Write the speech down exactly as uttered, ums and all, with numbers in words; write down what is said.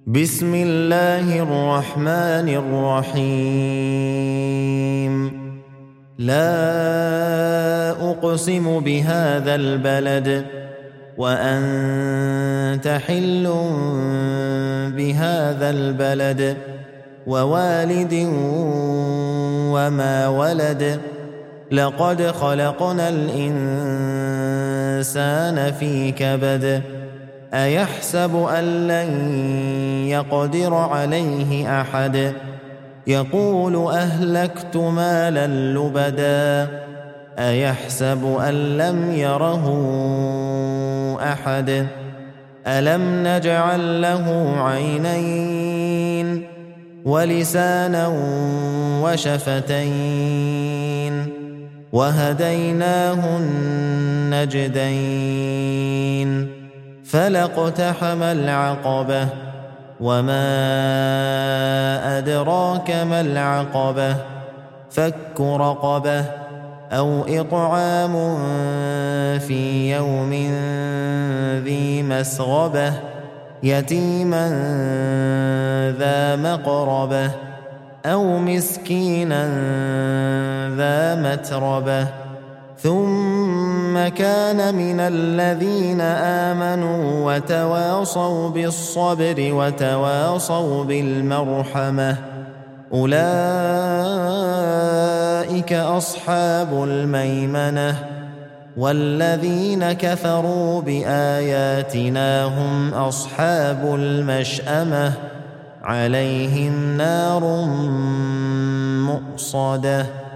بسم الله الرحمن الرحيم لا أقسم بهذا البلد وأنت حل بهذا البلد ووالد وما ولد لقد خلقنا الإنسان في كبد أيحسب أن لن يقدر عليه أحد يقول أهلكت مالا لبدا أيحسب أن لم يره أحد ألم نجعل له عينين ولسانا وشفتين وهديناه النجدين فلاقتحم العقبة وما أدراك ما العقبة فك رقبة أو إطعام في يوم ذي مسغبة يتيما ذا مقربة أو مسكينا ذا متربة ثم كان من الذين آمنوا وتواصوا بالصبر وتواصوا بالمرحمة أولئك أصحاب الميمنة والذين كفروا بآياتنا هم أصحاب المشأمة عليهم نار مؤصدة